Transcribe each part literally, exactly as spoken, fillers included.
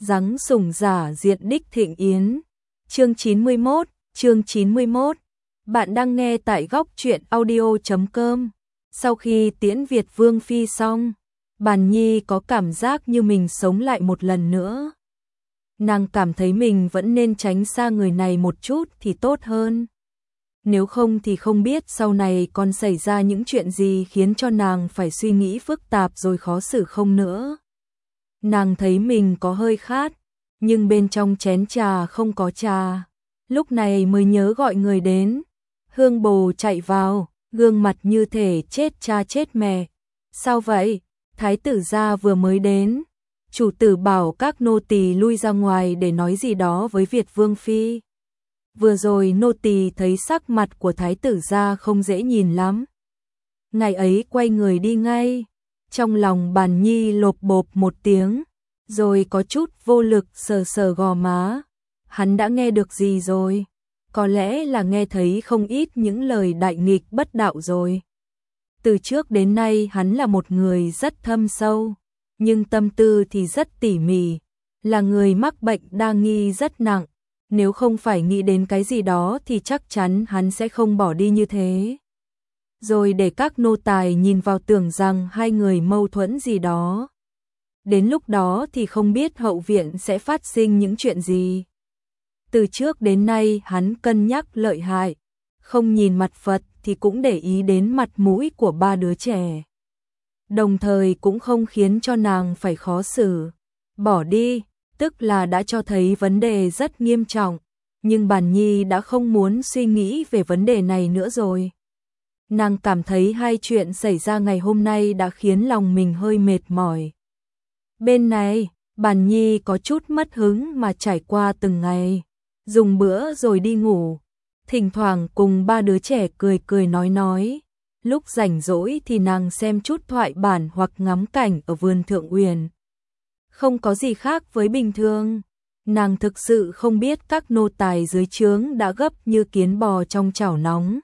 Giáng sủng giả diện đích thịnh yến. Chương chín mươi mốt, chương chín mươi mốt. Bạn đang nghe tại góc truyện audio chấm com. Sau khi tiễn Việt Vương phi xong, Bàn Nhi có cảm giác như mình sống lại một lần nữa. Nàng cảm thấy mình vẫn nên tránh xa người này một chút thì tốt hơn. Nếu không thì không biết sau này còn xảy ra những chuyện gì khiến cho nàng phải suy nghĩ phức tạp rồi khó xử không nữa. Nàng thấy mình có hơi khát, nhưng bên trong chén trà không có trà. Lúc này mới nhớ gọi người đến. Hương bồ chạy vào, gương mặt như thể chết cha chết mẹ. Sao vậy? Thái tử gia vừa mới đến. Chủ tử bảo các nô tỳ lui ra ngoài để nói gì đó với Việt Vương phi. Vừa rồi nô tỳ thấy sắc mặt của thái tử gia không dễ nhìn lắm. Ngày ấy quay người đi ngay. Trong lòng Bàn Nhi lộp bộp một tiếng, rồi có chút vô lực sờ sờ gò má. Hắn đã nghe được gì rồi? Có lẽ là nghe thấy không ít những lời đại nghịch bất đạo rồi. Từ trước đến nay hắn là một người rất thâm sâu, nhưng tâm tư thì rất tỉ mỉ, là người mắc bệnh đa nghi rất nặng. Nếu không phải nghĩ đến cái gì đó thì chắc chắn hắn sẽ không bỏ đi như thế. Rồi để các nô tài nhìn vào tưởng rằng hai người mâu thuẫn gì đó. Đến lúc đó thì không biết hậu viện sẽ phát sinh những chuyện gì. Từ trước đến nay hắn cân nhắc lợi hại, không nhìn mặt Phật thì cũng để ý đến mặt mũi của ba đứa trẻ. Đồng thời cũng không khiến cho nàng phải khó xử. Bỏ đi, tức là đã cho thấy vấn đề rất nghiêm trọng, nhưng Bàn Nhi đã không muốn suy nghĩ về vấn đề này nữa rồi. Nàng cảm thấy hai chuyện xảy ra ngày hôm nay đã khiến lòng mình hơi mệt mỏi. Bên này, Bàn Nhi có chút mất hứng mà trải qua từng ngày, dùng bữa rồi đi ngủ, thỉnh thoảng cùng ba đứa trẻ cười cười nói nói. Lúc rảnh rỗi thì nàng xem chút thoại bản hoặc ngắm cảnh ở vườn Thượng Uyển. Không có gì khác với bình thường. Nàng thực sự không biết các nô tài dưới trướng đã gấp như kiến bò trong chảo nóng.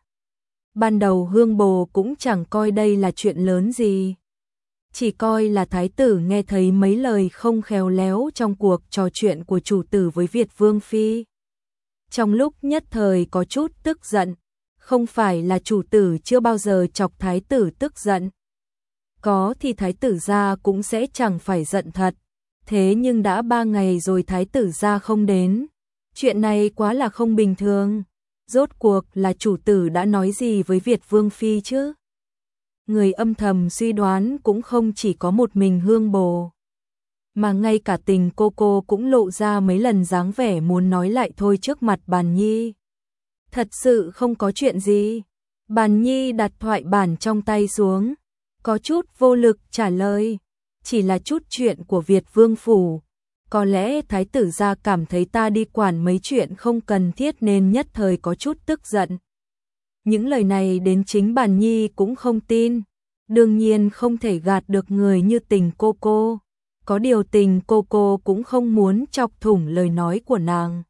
Ban đầu Hương bồ cũng chẳng coi đây là chuyện lớn gì. Chỉ coi là thái tử nghe thấy mấy lời không khéo léo trong cuộc trò chuyện của chủ tử với Việt Vương phi. Trong lúc nhất thời có chút tức giận, không phải là chủ tử chưa bao giờ chọc thái tử tức giận. Có thì thái tử gia cũng sẽ chẳng phải giận thật. Thế nhưng đã ba ngày rồi thái tử gia không đến. Chuyện này quá là không bình thường. Rốt cuộc là chủ tử đã nói gì với Việt Vương phi chứ? Người âm thầm suy đoán cũng không chỉ có một mình Hương bồ, mà ngay cả Tình cô cô cũng lộ ra mấy lần dáng vẻ muốn nói lại thôi trước mặt Bàn Nhi. Thật sự không có chuyện gì. Bàn Nhi đặt thoại bản trong tay xuống, có chút vô lực trả lời. Chỉ là chút chuyện của Việt Vương phủ. Có lẽ thái tử gia cảm thấy ta đi quản mấy chuyện không cần thiết nên nhất thời có chút tức giận. Những lời này đến chính Bàn Nhi cũng không tin. Đương nhiên không thể gạt được người như Tình cô cô. Có điều Tình cô cô cũng không muốn chọc thủng lời nói của nàng.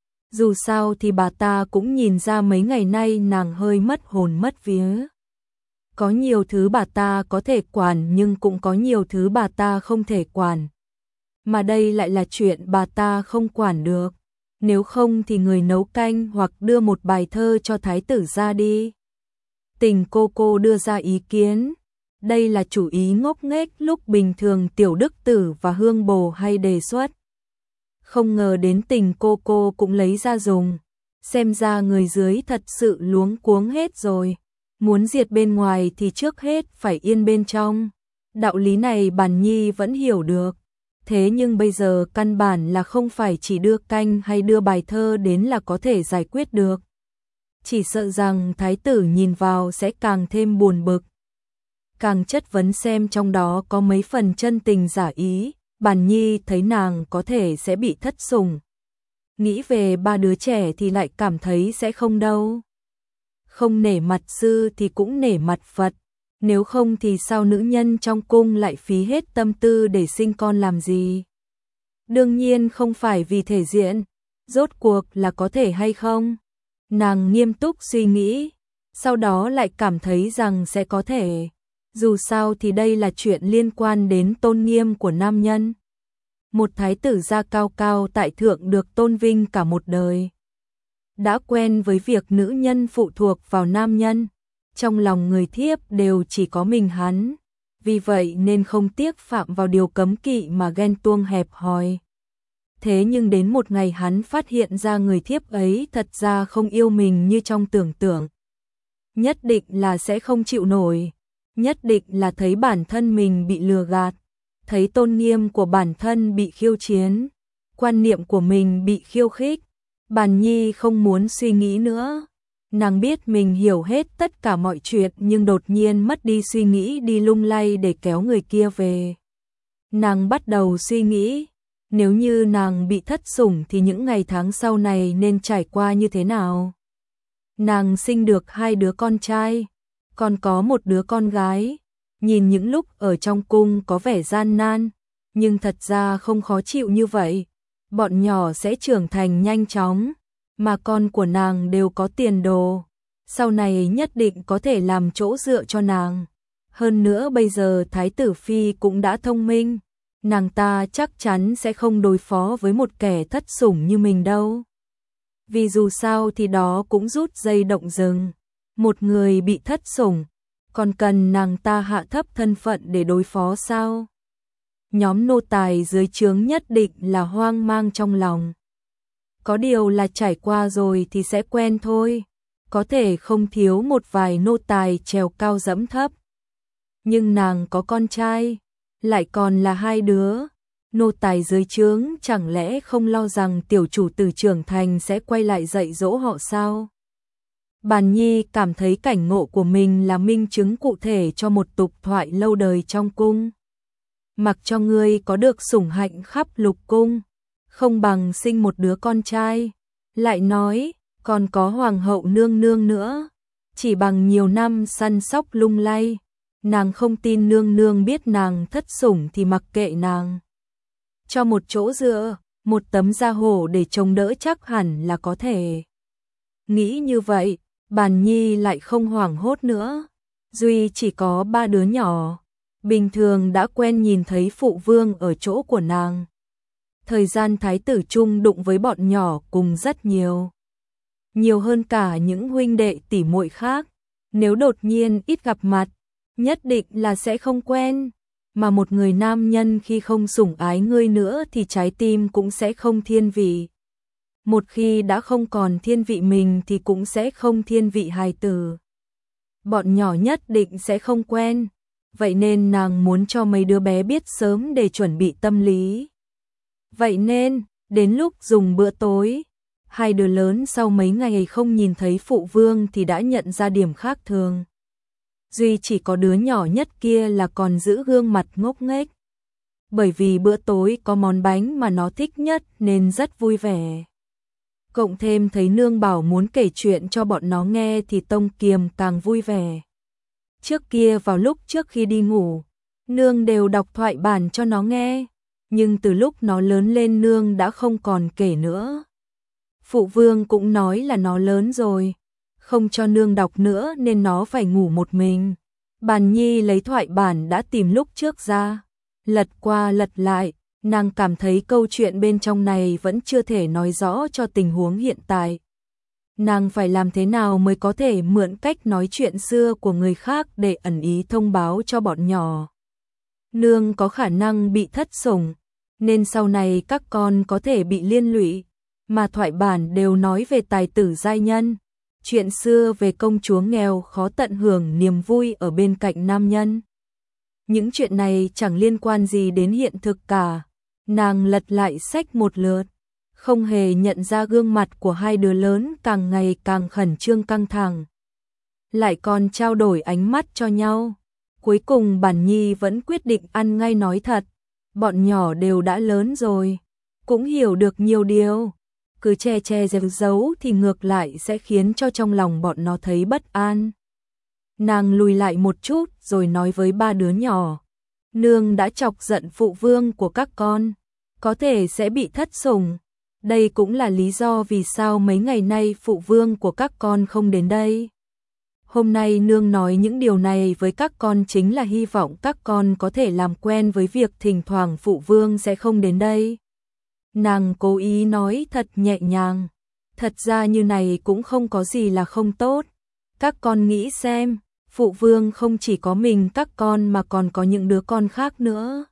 Dù sao thì bà ta cũng nhìn ra mấy ngày nay nàng hơi mất hồn mất vía. Có nhiều thứ bà ta có thể quản nhưng cũng có nhiều thứ bà ta không thể quản. Mà đây lại là chuyện bà ta không quản được. Nếu không thì người nấu canh hoặc đưa một bài thơ cho thái tử ra đi. Tình cô cô đưa ra ý kiến. Đây là chủ ý ngốc nghếch lúc bình thường Tiểu Đức Tử và Hương bồ hay đề xuất. Không ngờ đến Tình cô cô cũng lấy ra dùng. Xem ra người dưới thật sự luống cuống hết rồi. Muốn diệt bên ngoài thì trước hết phải yên bên trong. Đạo lý này Bàn Nhi vẫn hiểu được. Thế nhưng bây giờ căn bản là không phải chỉ đưa canh hay đưa bài thơ đến là có thể giải quyết được. Chỉ sợ rằng thái tử nhìn vào sẽ càng thêm buồn bực. Càng chất vấn xem trong đó có mấy phần chân tình giả ý. Bàn Nhi thấy nàng có thể sẽ bị thất sủng. Nghĩ về ba đứa trẻ thì lại cảm thấy sẽ không đâu. Không nể mặt sư thì cũng nể mặt Phật. Nếu không thì sao nữ nhân trong cung lại phí hết tâm tư để sinh con làm gì? Đương nhiên không phải vì thể diện. Rốt cuộc là có thể hay không? Nàng nghiêm túc suy nghĩ. Sau đó lại cảm thấy rằng sẽ có thể. Dù sao thì đây là chuyện liên quan đến tôn nghiêm của nam nhân. một thái tử gia cao cao tại thượng được tôn vinh cả một đời. Đã quen với việc nữ nhân phụ thuộc vào nam nhân, trong lòng người thiếp đều chỉ có mình hắn, vì vậy nên không tiếc phạm vào điều cấm kỵ mà ghen tuông hẹp hòi. Thế nhưng đến một ngày hắn phát hiện ra người thiếp ấy thật ra không yêu mình như trong tưởng tượng. Nhất định là sẽ không chịu nổi, nhất định là thấy bản thân mình bị lừa gạt, thấy tôn nghiêm của bản thân bị khiêu chiến, quan niệm của mình bị khiêu khích. Bàn Nhi không muốn suy nghĩ nữa. Nàng biết mình hiểu hết tất cả mọi chuyện nhưng đột nhiên mất đi suy nghĩ đi lung lay để kéo người kia về. Nàng bắt đầu suy nghĩ, nếu như nàng bị thất sủng thì những ngày tháng sau này nên trải qua như thế nào. Nàng sinh được hai đứa con trai, còn có một đứa con gái. Nhìn những lúc ở trong cung có vẻ gian nan, nhưng thật ra không khó chịu như vậy. Bọn nhỏ sẽ trưởng thành nhanh chóng, mà con của nàng đều có tiền đồ, sau này nhất định có thể làm chỗ dựa cho nàng. Hơn nữa bây giờ Thái tử Phi cũng đã thông minh, nàng ta chắc chắn sẽ không đối phó với một kẻ thất sủng như mình đâu. Vì dù sao thì đó cũng rút dây động rừng, một người bị thất sủng, còn cần nàng ta hạ thấp thân phận để đối phó sao? Nhóm nô tài dưới trướng nhất định là hoang mang trong lòng. Có điều là trải qua rồi thì sẽ quen thôi, có thể không thiếu một vài nô tài trèo cao dẫm thấp. Nhưng nàng có con trai, lại còn là hai đứa, nô tài dưới trướng chẳng lẽ không lo rằng tiểu chủ tử trưởng thành sẽ quay lại dạy dỗ họ sao? Bàn Nhi cảm thấy cảnh ngộ của mình là minh chứng cụ thể cho một tục thoại lâu đời trong cung. Mặc cho ngươi có được sủng hạnh khắp lục cung, không bằng sinh một đứa con trai. Lại nói, còn có hoàng hậu nương nương nữa, chỉ bằng nhiều năm săn sóc lung lay, nàng không tin nương nương biết nàng thất sủng thì mặc kệ nàng. Cho một chỗ dựa, một tấm da hổ để chống đỡ chắc hẳn là có thể. Nghĩ như vậy, Bàn Nhi lại không hoảng hốt nữa. Duy chỉ có ba đứa nhỏ, bình thường đã quen nhìn thấy phụ vương ở chỗ của nàng. Thời gian thái tử chung đụng với bọn nhỏ cùng rất nhiều. Nhiều hơn cả những huynh đệ tỷ muội khác. Nếu đột nhiên ít gặp mặt, nhất định là sẽ không quen. Mà một người nam nhân khi không sủng ái ngươi nữa thì trái tim cũng sẽ không thiên vị. Một khi đã không còn thiên vị mình thì cũng sẽ không thiên vị hài tử. Bọn nhỏ nhất định sẽ không quen. Vậy nên nàng muốn cho mấy đứa bé biết sớm để chuẩn bị tâm lý. Vậy nên, đến lúc dùng bữa tối, hai đứa lớn sau mấy ngày không nhìn thấy phụ vương thì đã nhận ra điểm khác thường. Duy chỉ có đứa nhỏ nhất kia là còn giữ gương mặt ngốc nghếch. Bởi vì bữa tối có món bánh mà nó thích nhất nên rất vui vẻ. Cộng thêm thấy nương bảo muốn kể chuyện cho bọn nó nghe thì Tông Kiềm càng vui vẻ. Trước kia vào lúc trước khi đi ngủ, nương đều đọc thoại bản cho nó nghe, nhưng từ lúc nó lớn lên nương đã không còn kể nữa. Phụ vương cũng nói là nó lớn rồi, không cho nương đọc nữa nên nó phải ngủ một mình. Bàn Nhi lấy thoại bản đã tìm lúc trước ra, lật qua lật lại, nàng cảm thấy câu chuyện bên trong này vẫn chưa thể nói rõ cho tình huống hiện tại. Nàng phải làm thế nào mới có thể mượn cách nói chuyện xưa của người khác để ẩn ý thông báo cho bọn nhỏ. Nương có khả năng bị thất sủng, nên sau này các con có thể bị liên lụy, mà thoại bản đều nói về tài tử giai nhân, chuyện xưa về công chúa nghèo khó tận hưởng niềm vui ở bên cạnh nam nhân. Những chuyện này chẳng liên quan gì đến hiện thực cả. Nàng lật lại sách một lượt, không hề nhận ra gương mặt của hai đứa lớn càng ngày càng khẩn trương căng thẳng. Lại còn trao đổi ánh mắt cho nhau. Cuối cùng Bàn Nhi vẫn quyết định ăn ngay nói thật. Bọn nhỏ đều đã lớn rồi, cũng hiểu được nhiều điều. Cứ che che giấu giấu thì ngược lại sẽ khiến cho trong lòng bọn nó thấy bất an. Nàng lùi lại một chút rồi nói với ba đứa nhỏ. Nương đã chọc giận phụ vương của các con, có thể sẽ bị thất sủng. Đây cũng là lý do vì sao mấy ngày nay phụ vương của các con không đến đây. Hôm nay nương nói những điều này với các con chính là hy vọng các con có thể làm quen với việc thỉnh thoảng phụ vương sẽ không đến đây. Nàng cố ý nói thật nhẹ nhàng. Thật ra như này cũng không có gì là không tốt. Các con nghĩ xem, phụ vương không chỉ có mình các con mà còn có những đứa con khác nữa.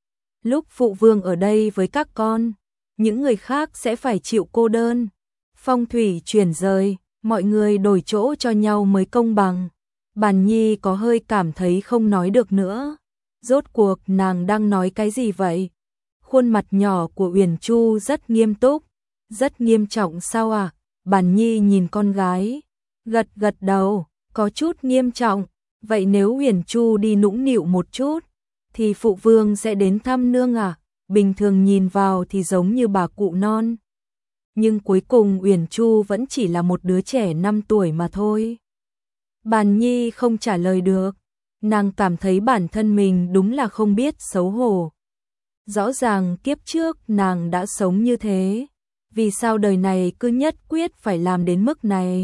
Lúc phụ vương ở đây với các con, những người khác sẽ phải chịu cô đơn. Phong thủy chuyển rời, mọi người đổi chỗ cho nhau mới công bằng. Bàn Nhi có hơi cảm thấy không nói được nữa. Rốt cuộc nàng đang nói cái gì vậy? Khuôn mặt nhỏ của Uyển Chu rất nghiêm túc. Rất nghiêm trọng sao à? Bàn Nhi nhìn con gái. Gật gật đầu, có chút nghiêm trọng. Vậy nếu Uyển Chu đi nũng nịu một chút, thì phụ vương sẽ đến thăm nương à? Bình thường nhìn vào thì giống như bà cụ non. Nhưng cuối cùng Uyển Chu vẫn chỉ là một đứa trẻ năm tuổi mà thôi. Bàn Nhi không trả lời được. Nàng cảm thấy bản thân mình đúng là không biết xấu hổ. Rõ ràng kiếp trước nàng đã sống như thế. Vì sao đời này cứ nhất quyết phải làm đến mức này?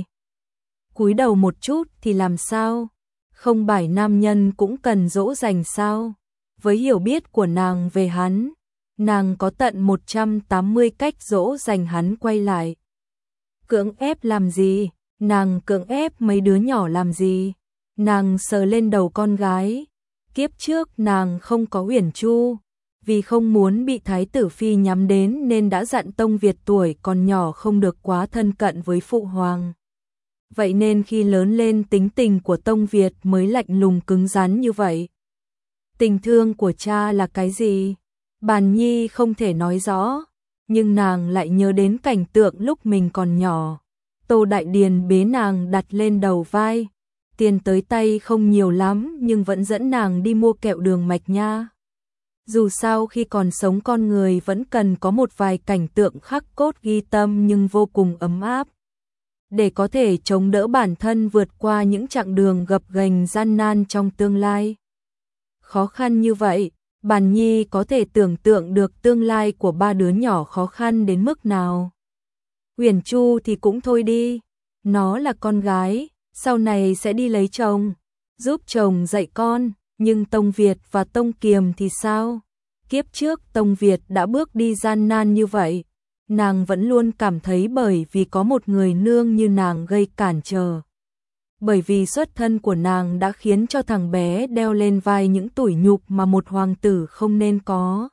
Cúi đầu một chút thì làm sao? Không phải nam nhân cũng cần dỗ dành sao? Với hiểu biết của nàng về hắn, nàng có tận một trăm tám mươi cách dỗ dành hắn quay lại. Cưỡng ép làm gì? Nàng cưỡng ép mấy đứa nhỏ làm gì? Nàng sờ lên đầu con gái. Kiếp trước nàng không có Uyển Chu, vì không muốn bị thái tử phi nhắm đến nên đã dặn Tông Việt tuổi còn nhỏ không được quá thân cận với phụ hoàng. Vậy nên khi lớn lên tính tình của Tông Việt mới lạnh lùng cứng rắn như vậy. Tình thương của cha là cái gì? Bàn Nhi không thể nói rõ, nhưng nàng lại nhớ đến cảnh tượng lúc mình còn nhỏ. Tô Đại Điền bế nàng đặt lên đầu vai. Tiền tới tay không nhiều lắm nhưng vẫn dẫn nàng đi mua kẹo đường mạch nha. Dù sao khi còn sống con người vẫn cần có một vài cảnh tượng khắc cốt ghi tâm nhưng vô cùng ấm áp. Để có thể chống đỡ bản thân vượt qua những chặng đường gập ghềnh gian nan trong tương lai. Khó khăn như vậy, Bàn Nhi có thể tưởng tượng được tương lai của ba đứa nhỏ khó khăn đến mức nào. Uyển Chu thì cũng thôi đi, nó là con gái, sau này sẽ đi lấy chồng, giúp chồng dạy con, nhưng Tông Việt và Tông Kiềm thì sao? Kiếp trước Tông Việt đã bước đi gian nan như vậy, nàng vẫn luôn cảm thấy bởi vì có một người nương như nàng gây cản trở. Bởi vì xuất thân của nàng đã khiến cho thằng bé đeo lên vai những tủi nhục mà một hoàng tử không nên có.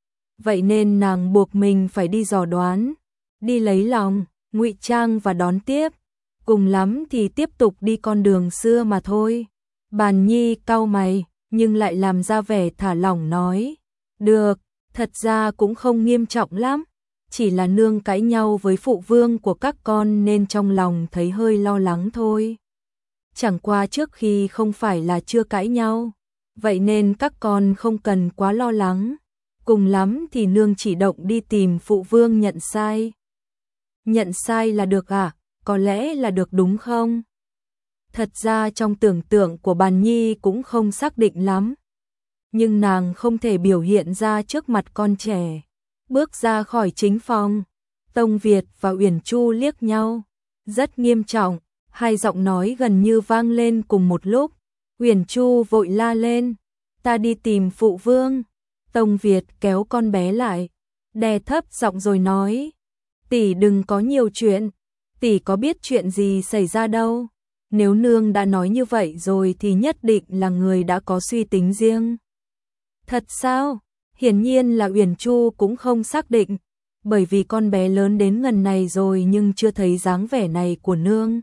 Vậy nên nàng buộc mình phải đi dò đoán, đi lấy lòng, ngụy trang và đón tiếp. Cùng lắm thì tiếp tục đi con đường xưa mà thôi. Bàn Nhi cau mày, nhưng lại làm ra vẻ thả lỏng nói. Được, thật ra cũng không nghiêm trọng lắm. Chỉ là nương cãi nhau với phụ vương của các con nên trong lòng thấy hơi lo lắng thôi. Chẳng qua trước khi không phải là chưa cãi nhau. Vậy nên các con không cần quá lo lắng. Cùng lắm thì nương chỉ động đi tìm phụ vương nhận sai. Nhận sai là được à? Có lẽ là được đúng không? Thật ra trong tưởng tượng của Bàn Nhi cũng không xác định lắm. Nhưng nàng không thể biểu hiện ra trước mặt con trẻ. Bước ra khỏi chính phòng, Tông Việt và Uyển Chu liếc nhau. Rất nghiêm trọng, hai giọng nói gần như vang lên cùng một lúc. Uyển Chu vội la lên. Ta đi tìm phụ vương. Tông Việt kéo con bé lại, đè thấp giọng rồi nói. Tỷ đừng có nhiều chuyện. Tỷ có biết chuyện gì xảy ra đâu. Nếu nương đã nói như vậy rồi thì nhất định là người đã có suy tính riêng. Thật sao? Hiển nhiên là Uyển Chu cũng không xác định, bởi vì con bé lớn đến ngần này rồi nhưng chưa thấy dáng vẻ này của nương.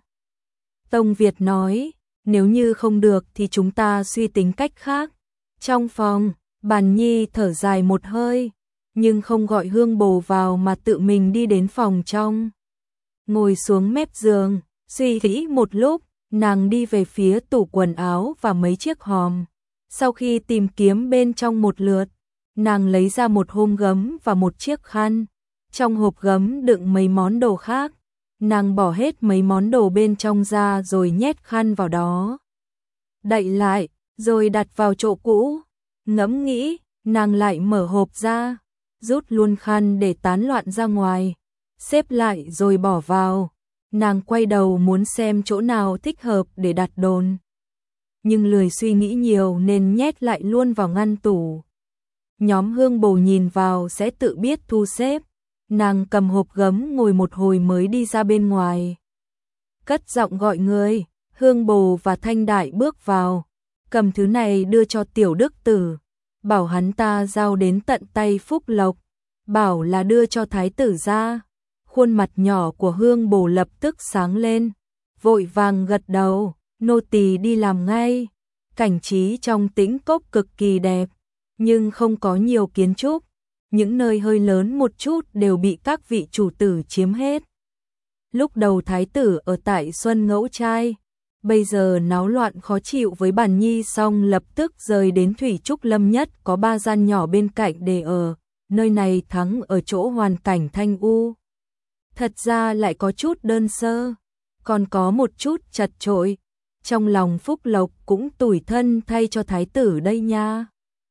Tông Việt nói, nếu như không được thì chúng ta suy tính cách khác. Trong phòng, Bàn Nhi thở dài một hơi, nhưng không gọi Hương Bồ vào mà tự mình đi đến phòng trong. Ngồi xuống mép giường, suy nghĩ một lúc, nàng đi về phía tủ quần áo và mấy chiếc hòm. Sau khi tìm kiếm bên trong một lượt, nàng lấy ra một hôm gấm và một chiếc khăn. Trong hộp gấm đựng mấy món đồ khác. Nàng bỏ hết mấy món đồ bên trong ra rồi nhét khăn vào đó. Đậy lại, rồi đặt vào chỗ cũ. Ngẫm nghĩ, nàng lại mở hộp ra, rút luôn khăn để tán loạn ra ngoài. Xếp lại rồi bỏ vào. Nàng quay đầu muốn xem chỗ nào thích hợp để đặt đồn, nhưng lười suy nghĩ nhiều nên nhét lại luôn vào ngăn tủ. Nhóm Hương Bồ nhìn vào sẽ tự biết thu xếp. Nàng cầm hộp gấm ngồi một hồi mới đi ra bên ngoài. Cất giọng gọi người, Hương Bồ và Thanh Đại bước vào, cầm thứ này đưa cho Tiểu Đức Tử, bảo hắn ta giao đến tận tay Phúc Lộc, bảo là đưa cho thái tử ra. Khuôn mặt nhỏ của Hương Bồ lập tức sáng lên, vội vàng gật đầu, nô tỳ đi làm ngay. Cảnh trí trong Tĩnh Cốc cực kỳ đẹp, nhưng không có nhiều kiến trúc, những nơi hơi lớn một chút đều bị các vị chủ tử chiếm hết. Lúc đầu thái tử ở tại Xuân Ngẫu Trai, bây giờ náo loạn khó chịu với Bản Nhi xong lập tức rời đến Thủy Trúc Lâm Nhất có ba gian nhỏ bên cạnh để ở, nơi này thắng ở chỗ hoàn cảnh thanh u. Thật ra lại có chút đơn sơ, còn có một chút chật chội. Trong lòng Phúc Lộc cũng tủi thân thay cho thái tử đây nha.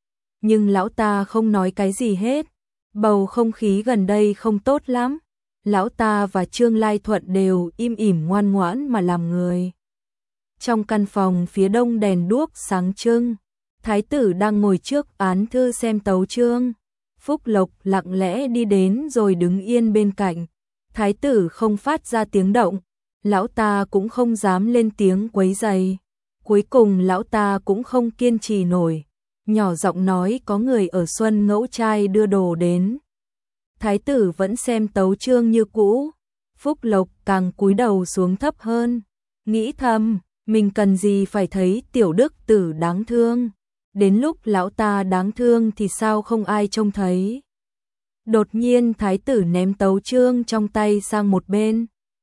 Nhưng lão ta không nói cái gì hết, bầu không khí gần đây không tốt lắm. Lão ta và Trương Lai Thuận đều im ỉm ngoan ngoãn mà làm người. Trong căn phòng phía đông đèn đuốc sáng trưng, thái tử đang ngồi trước án thư xem tấu chương. Phúc Lộc lặng lẽ đi đến rồi đứng yên bên cạnh. Thái tử không phát ra tiếng động, lão ta cũng không dám lên tiếng quấy rầy. Cuối cùng lão ta cũng không kiên trì nổi, nhỏ giọng nói có người ở Xuân Ngẫu Trai đưa đồ đến. Thái tử vẫn xem tấu chương như cũ. Phúc Lộc càng cúi đầu xuống thấp hơn, nghĩ thầm, mình cần gì phải thấy Tiểu Đức Tử đáng thương. Đến lúc lão ta đáng thương thì sao không ai trông thấy. Đột nhiên thái tử ném tấu chương trong tay sang một bên,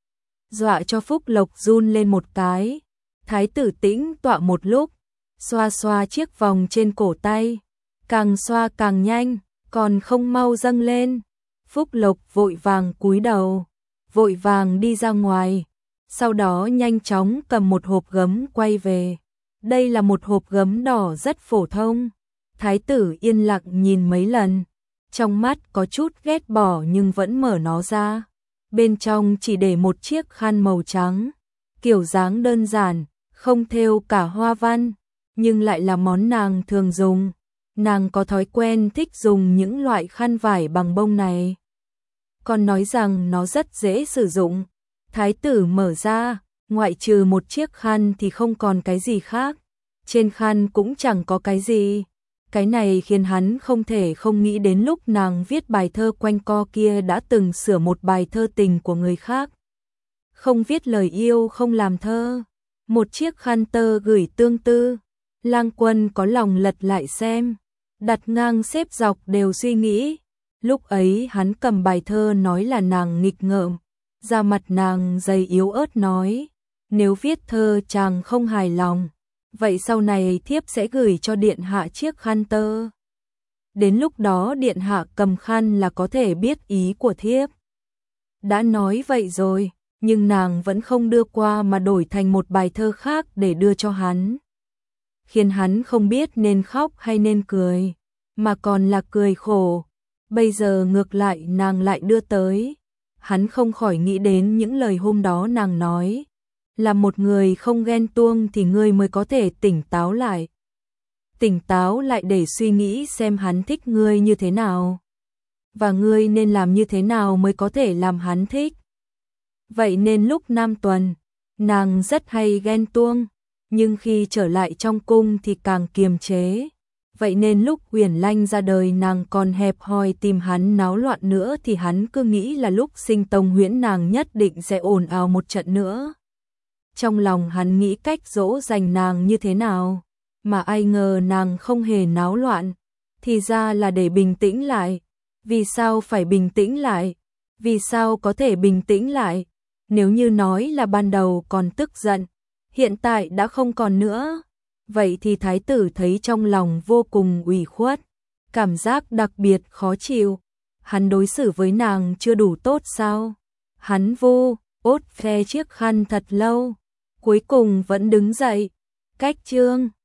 dọa cho Phúc Lộc run lên một cái. Thái tử tĩnh tọa một lúc, xoa xoa chiếc vòng trên cổ tay, càng xoa càng nhanh, còn không mau dâng lên. Phúc Lộc vội vàng cúi đầu, vội vàng đi ra ngoài, sau đó nhanh chóng cầm một hộp gấm quay về. Đây là một hộp gấm đỏ rất phổ thông. Thái tử yên lặng nhìn mấy lần, trong mắt có chút ghét bỏ nhưng vẫn mở nó ra. Bên trong chỉ để một chiếc khăn màu trắng, kiểu dáng đơn giản, không thêu cả hoa văn, nhưng lại là món nàng thường dùng. Nàng có thói quen thích dùng những loại khăn vải bằng bông này, còn nói rằng nó rất dễ sử dụng. Thái tử mở ra, ngoại trừ một chiếc khăn thì không còn cái gì khác. Trên khăn cũng chẳng có cái gì. Cái này khiến hắn không thể không nghĩ đến lúc nàng viết bài thơ quanh co kia đã từng sửa một bài thơ tình của người khác. Không viết lời yêu, không làm thơ. Một chiếc khăn tơ gửi tương tư. Lang Quân có lòng lật lại xem, đặt ngang xếp dọc đều suy nghĩ. Lúc ấy hắn cầm bài thơ nói là nàng nghịch ngợm, da mặt nàng dày yếu ớt nói, nếu viết thơ chàng không hài lòng, vậy sau này thiếp sẽ gửi cho điện hạ chiếc khăn tơ. Đến lúc đó điện hạ cầm khăn là có thể biết ý của thiếp. Đã nói vậy rồi, nhưng nàng vẫn không đưa qua mà đổi thành một bài thơ khác để đưa cho hắn. Khiến hắn không biết nên khóc hay nên cười, mà còn là cười khổ. Bây giờ ngược lại nàng lại đưa tới. Hắn không khỏi nghĩ đến những lời hôm đó nàng nói, là một người không ghen tuông thì ngươi mới có thể tỉnh táo lại. Tỉnh táo lại để suy nghĩ xem hắn thích ngươi như thế nào, và ngươi nên làm như thế nào mới có thể làm hắn thích. Vậy nên lúc Nam Tuần, nàng rất hay ghen tuông, nhưng khi trở lại trong cung thì càng kiềm chế. Vậy nên lúc Huyền Lanh ra đời nàng còn hẹp hòi tìm hắn náo loạn nữa thì hắn cứ nghĩ là lúc sinh Tông Huyễn nàng nhất định sẽ ồn ào một trận nữa. Trong lòng hắn nghĩ cách dỗ dành nàng như thế nào, mà ai ngờ nàng không hề náo loạn, thì ra là để bình tĩnh lại. Vì sao phải bình tĩnh lại? Vì sao có thể bình tĩnh lại? Nếu như nói là ban đầu còn tức giận, hiện tại đã không còn nữa. Vậy thì thái tử thấy trong lòng vô cùng ủy khuất, cảm giác đặc biệt khó chịu. Hắn đối xử với nàng chưa đủ tốt sao? Hắn vu ốt phe chiếc khăn thật lâu, cuối cùng vẫn đứng dậy, cách chương.